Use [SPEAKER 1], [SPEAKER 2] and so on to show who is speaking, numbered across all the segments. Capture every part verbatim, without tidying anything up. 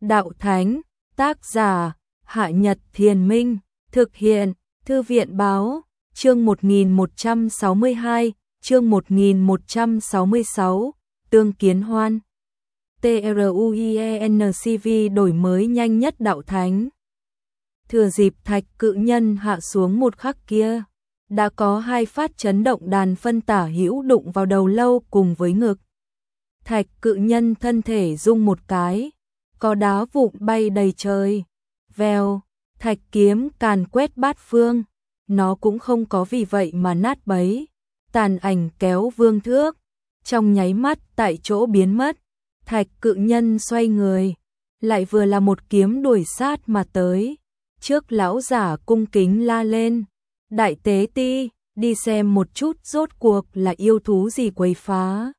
[SPEAKER 1] Đạo Thánh, tác giả, Hạ Nhật Thiền Minh, thực hiện, Thư viện Báo, chương một nghìn một trăm sáu mươi hai, chương một nghìn một trăm sáu mươi sáu, Tương Kiến Hoan. TRUIENCV đổi mới nhanh nhất Đạo Thánh. Thừa dịp Thạch Cự Nhân hạ xuống một khắc kia, đã có hai phát chấn động đàn phân tả hữu đụng vào đầu lâu cùng với ngực. Thạch Cự Nhân thân thể rung một cái, có đá vụn bay đầy trời. Vèo, thạch kiếm càn quét bát phương, nó cũng không có vì vậy mà nát bấy. Tàn ảnh kéo Vương Thước, trong nháy mắt tại chỗ biến mất. Thạch Cự Nhân xoay người, lại vừa là một kiếm đuổi sát mà tới. Trước lão giả cung kính la lên: Đại Tế Ti, đi xem một chút rốt cuộc là yêu thú gì quấy phá.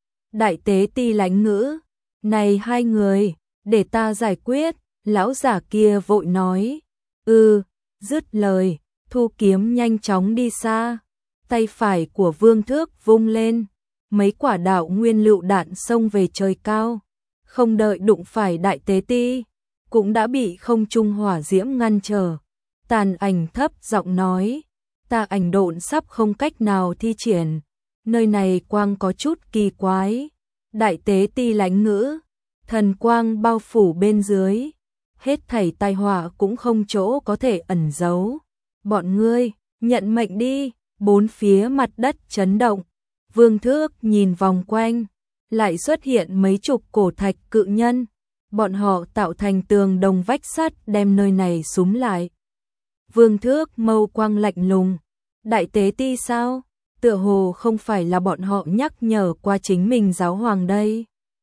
[SPEAKER 1] Đại Tế Ti lãnh ngữ: Này hai người, để ta giải quyết. Lão giả kia vội nói: Ừ, dứt lời, thu kiếm nhanh chóng đi xa. Tay phải của Vương Thước vung lên, mấy quả đạo nguyên lựu đạn xông về trời cao. Không đợi đụng phải Đại Tế Ti, cũng đã bị không trung hỏa diễm ngăn trở. Tàn ảnh thấp giọng nói: Ta ảnh độn sắp không cách nào thi triển, nơi này quang có chút kỳ quái. Đại Tế Ti lãnh ngữ: Thần quang bao phủ bên dưới, hết thảy tai họa cũng không chỗ có thể ẩn giấu. Bọn ngươi, nhận mệnh đi. Bốn phía mặt đất chấn động. Vương Thước nhìn vòng quanh, lại xuất hiện mấy chục cổ thạch cự nhân. Bọn họ tạo thành tường đồng vách sắt đem nơi này súm lại. Vương Thước mâu quang lạnh lùng: Đại Tế Ti sao? Tựa hồ không phải là bọn họ nhắc nhở qua chính mình giáo hoàng đây.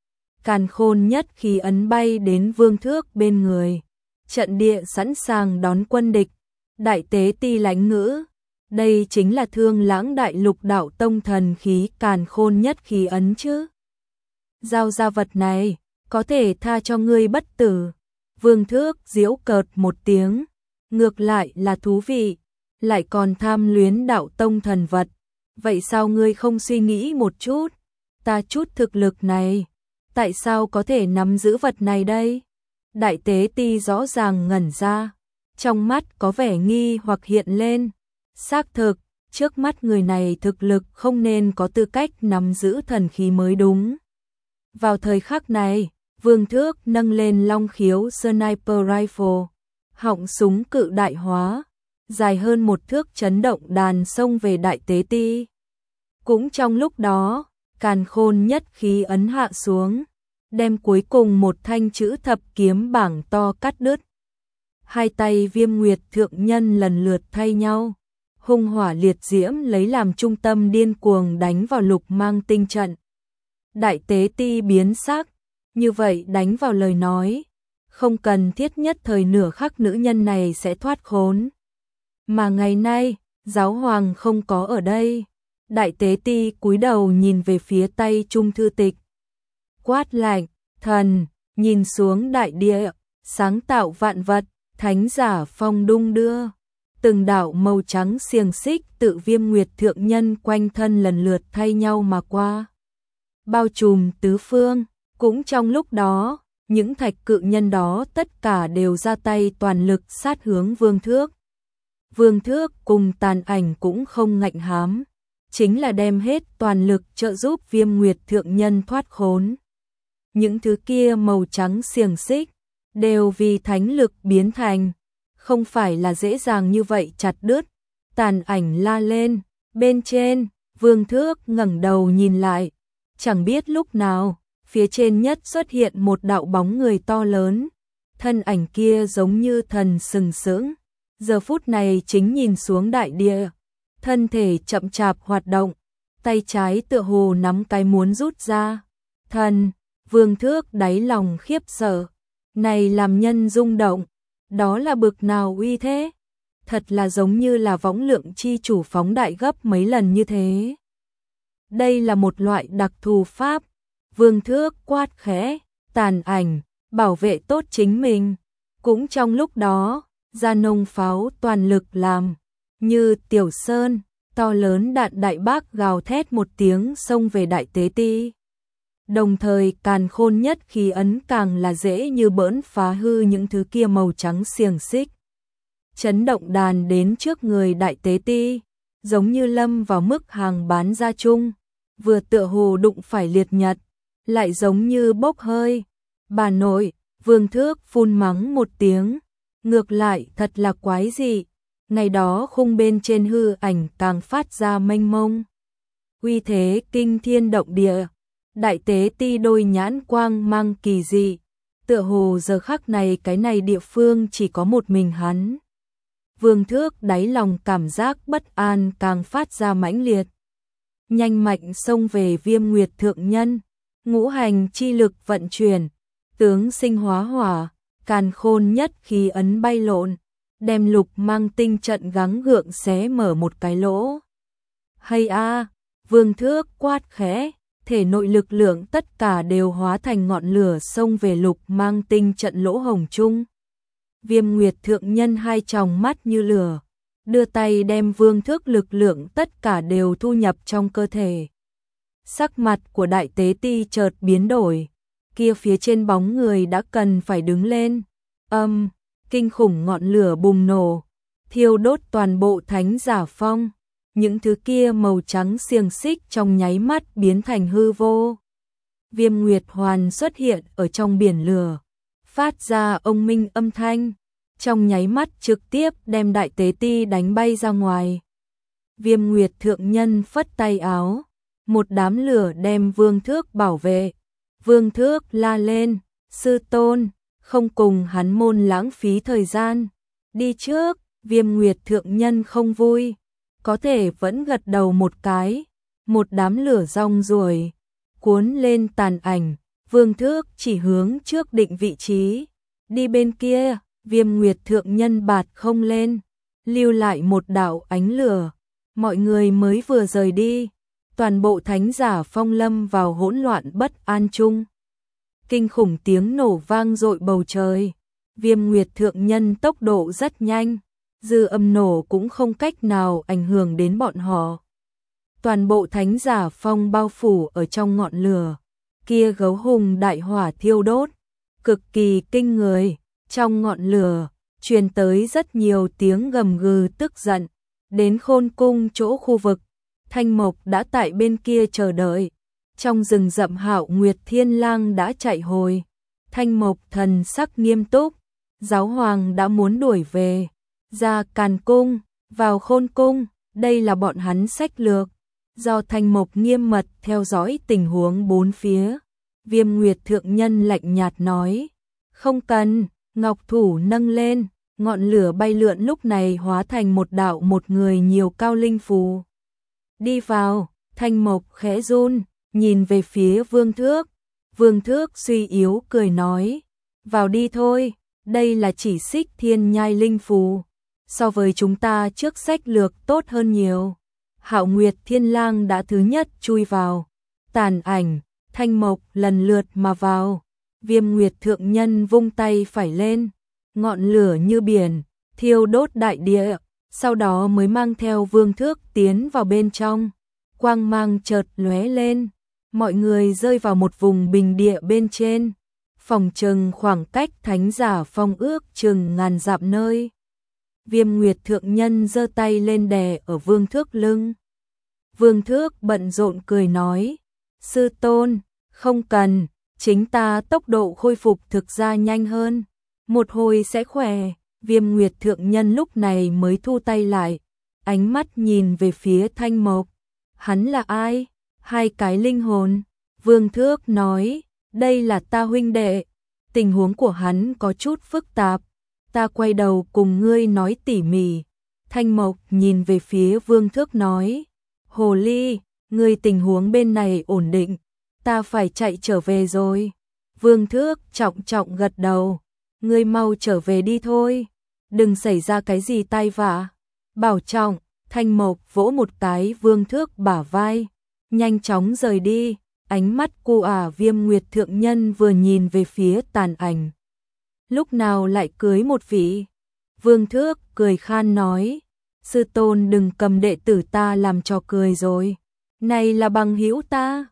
[SPEAKER 1] Càn khôn nhất khí ấn bay đến Vương Thước bên người. Trận địa sẵn sàng đón quân địch. Đại Tế Ti lãnh ngữ: Đây chính là Thương Lãng Đại Lục Đạo Tông thần khí càn khôn nhất khí ấn chứ. Giao ra vật này, có thể tha cho ngươi bất tử. Vương Thước giễu cợt một tiếng: Ngược lại là thú vị, lại còn tham luyến Đạo Tông thần vật. Vậy sao ngươi không suy nghĩ một chút, ta chút thực lực này, tại sao có thể nắm giữ vật này đây? Đại Tế Ti rõ ràng ngẩn ra, trong mắt có vẻ nghi hoặc hiện lên. Xác thực, trước mắt người này thực lực không nên có tư cách nắm giữ thần khí mới đúng. Vào thời khắc này, Vương Thước nâng lên long khiếu sniper rifle, họng súng cự đại hóa, dài hơn một thước chấn động đàn xông về Đại Tế Ti. Cũng trong lúc đó, càn khôn nhất khí ấn hạ xuống, đem cuối cùng một thanh chữ thập kiếm bảng to cắt đứt. Hai tay Viêm Nguyệt thượng nhân lần lượt thay nhau, hung hỏa liệt diễm lấy làm trung tâm điên cuồng đánh vào lục mang tinh trận. Đại Tế Ti biến sắc, như vậy đánh vào lời nói, không cần thiết nhất thời nửa khắc nữ nhân này sẽ thoát khốn. Mà ngày nay, giáo hoàng không có ở đây. Đại Tế Ti cúi đầu nhìn về phía tay trung thư tịch. Quát lạnh: Thần, nhìn xuống đại địa, sáng tạo vạn vật, thánh giả phong đung đưa. Từng đạo màu trắng xiềng xích tự Viêm Nguyệt thượng nhân quanh thân lần lượt thay nhau mà qua, bao trùm tứ phương. Cũng trong lúc đó, những thạch cự nhân đó tất cả đều ra tay toàn lực sát hướng Vương Thước. Vương Thước cùng tàn ảnh cũng không ngạnh hám, chính là đem hết toàn lực trợ giúp Viêm Nguyệt thượng nhân thoát khốn. Những thứ kia màu trắng xiềng xích đều vì thánh lực biến thành, không phải là dễ dàng như vậy chặt đứt. Tàn ảnh la lên, bên trên. Vương Thước ngẩng đầu nhìn lại, chẳng biết lúc nào, phía trên nhất xuất hiện một đạo bóng người to lớn. Thân ảnh kia giống như thần sừng sững, giờ phút này chính nhìn xuống đại địa, thân thể chậm chạp hoạt động, tay trái tựa hồ nắm cái muốn rút ra. Thần, Vương Thước đáy lòng khiếp sợ, này làm nhân rung động, đó là bực nào uy thế, thật là giống như là võng lượng chi chủ phóng đại gấp mấy lần như thế. Đây là một loại đặc thù pháp. Vương Thước quát khẽ: Tàn ảnh, bảo vệ tốt chính mình. Cũng trong lúc đó, ra nông pháo toàn lực làm, như Tiểu Sơn, to lớn đạn đại bác gào thét một tiếng xông về Đại Tế Ti. Đồng thời càn khôn nhất khí ấn càng là dễ như bỡn phá hư những thứ kia màu trắng xiềng xích. Chấn động đàn đến trước người đại tế ti, giống như lâm vào mức hàng bán ra chung, vừa tựa hồ đụng phải liệt nhật, lại giống như bốc hơi. Bà nội, Vương Thước phun mắng một tiếng, ngược lại thật là quái dị. Ngày đó khung bên trên hư ảnh càng phát ra mênh mông, uy thế kinh thiên động địa. Đại tế ti đôi nhãn quang mang kỳ dị, tựa hồ giờ khắc này cái này địa phương chỉ có một mình hắn. Vương Thước đáy lòng cảm giác bất an càng phát ra mãnh liệt, nhanh mạnh xông về Viêm Nguyệt thượng nhân, ngũ hành chi lực vận chuyển, tướng sinh hóa hỏa, càn khôn nhất khí ấn bay lộn, đem lục mang tinh trận gắng gượng xé mở một cái lỗ. Hay a, Vương Thước quát khẽ, thể nội lực lượng tất cả đều hóa thành ngọn lửa xông về lục mang tinh trận lỗ hồng chung. Viêm Nguyệt thượng nhân hai tròng mắt như lửa, đưa tay đem Vương Thước lực lượng tất cả đều thu nhập trong cơ thể. Sắc mặt của đại tế ti chợt biến đổi, kia phía trên bóng người đã cần phải đứng lên. Âm, kinh khủng ngọn lửa bùng nổ, thiêu đốt toàn bộ thánh giả phong. Những thứ kia màu trắng xiềng xích trong nháy mắt biến thành hư vô. Viêm Nguyệt hoàn xuất hiện ở trong biển lửa, phát ra ông minh âm thanh, trong nháy mắt trực tiếp đem đại tế ti đánh bay ra ngoài. Viêm Nguyệt thượng nhân phất tay áo, một đám lửa đem Vương Thước bảo vệ. Vương Thước la lên, sư tôn, không cùng hắn môn lãng phí thời gian, đi trước. Viêm Nguyệt thượng nhân không vui, có thể vẫn gật đầu một cái. Một đám lửa rong ruổi cuốn lên tàn ảnh, Vương Thước chỉ hướng trước định vị trí, đi bên kia. Viêm Nguyệt thượng nhân bạt không lên, lưu lại một đạo ánh lửa. Mọi người mới vừa rời đi, toàn bộ thánh giả phong lâm vào hỗn loạn bất an chung. Kinh khủng tiếng nổ vang dội bầu trời. Viêm Nguyệt thượng nhân tốc độ rất nhanh, dư âm nổ cũng không cách nào ảnh hưởng đến bọn họ. Toàn bộ thánh giả phong bao phủ ở trong ngọn lửa, kia gấu hùng đại hỏa thiêu đốt, cực kỳ kinh người. Trong ngọn lửa truyền tới rất nhiều tiếng gầm gừ tức giận. Đến Khôn Cung chỗ khu vực, Thanh Mộc đã tại bên kia chờ đợi. Trong rừng rậm Hạo Nguyệt Thiên Lang đã chạy hồi. Thanh Mộc thần sắc nghiêm túc, giáo hoàng đã muốn đuổi về, ra Càn Cung, vào Khôn Cung. Đây là bọn hắn sách lược, do Thanh Mộc nghiêm mật theo dõi tình huống bốn phía. Viêm Nguyệt thượng nhân lạnh nhạt nói, không cần. Ngọc thủ nâng lên, ngọn lửa bay lượn lúc này hóa thành một đạo một người nhiều cao linh phù. Đi vào. Thanh Mộc khẽ run, nhìn về phía Vương Thước. Vương Thước suy yếu cười nói, vào đi thôi, đây là chỉ xích thiên nhai linh phù, so với chúng ta trước sách lược tốt hơn nhiều. Hạo Nguyệt Thiên Lang đã thứ nhất chui vào, tàn ảnh, Thanh Mộc lần lượt mà vào. Viêm Nguyệt thượng nhân vung tay phải lên, ngọn lửa như biển, thiêu đốt đại địa, sau đó mới mang theo Vương Thước tiến vào bên trong. Quang mang chợt lóe lên, mọi người rơi vào một vùng bình địa bên trên, phòng chừng khoảng cách thánh giả phong ước chừng ngàn dặm nơi. Viêm Nguyệt thượng nhân giơ tay lên đè ở Vương Thước lưng. Vương Thước bận rộn cười nói, sư tôn, không cần. Chính ta tốc độ khôi phục thực ra nhanh hơn, một hồi sẽ khỏe. Viêm Nguyệt thượng nhân lúc này mới thu tay lại, ánh mắt nhìn về phía Thanh Mộc. Hắn là ai? Hai cái linh hồn. Vương Thước nói, đây là ta huynh đệ. Tình huống của hắn có chút phức tạp, ta quay đầu cùng ngươi nói tỉ mỉ. Thanh Mộc nhìn về phía Vương Thước nói, Hồ Ly, ngươi tình huống bên này ổn định, ta phải chạy trở về rồi. Vương Thước trọng trọng gật đầu, ngươi mau trở về đi thôi, đừng xảy ra cái gì tai vạ. Bảo trọng. Thanh Mộc vỗ một cái Vương Thước bả vai, nhanh chóng rời đi. Ánh mắt cô ả Viêm Nguyệt thượng nhân vừa nhìn về phía tàn ảnh, lúc nào lại cưới một vị. Vương Thước cười khan nói, sư tôn đừng cầm đệ tử ta làm trò cười rồi, này là bằng hữu ta.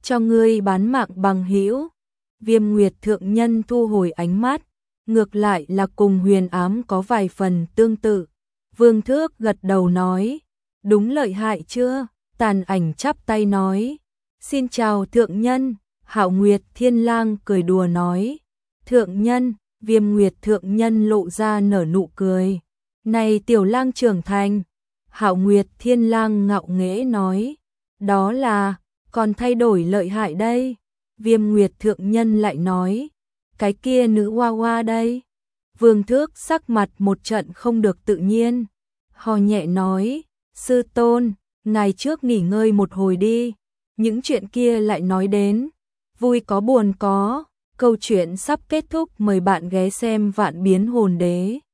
[SPEAKER 1] cho ngươi bán mạng bằng hữu. Viêm Nguyệt thượng nhân thu hồi ánh mắt, ngược lại là cùng Huyền Ám có vài phần tương tự. Vương Thước gật đầu nói, đúng lợi hại chưa? Tàn Ảnh chắp tay nói, xin chào thượng nhân. Hạo Nguyệt Thiên Lang cười đùa nói, thượng nhân. Viêm Nguyệt thượng nhân lộ ra nở nụ cười, này tiểu lang trưởng thành. Hạo Nguyệt Thiên Lang ngạo nghễ nói, đó là, còn thay đổi lợi hại đây. Viêm Nguyệt thượng nhân lại nói, cái kia nữ hoa hoa đây. Vương Thước sắc mặt một trận không được tự nhiên, hò nhẹ nói, sư tôn, ngày trước nghỉ ngơi một hồi đi, những chuyện kia lại nói đến, vui có buồn có. Câu chuyện sắp kết thúc, mời bạn ghé xem Vạn Biến Hồn Đế.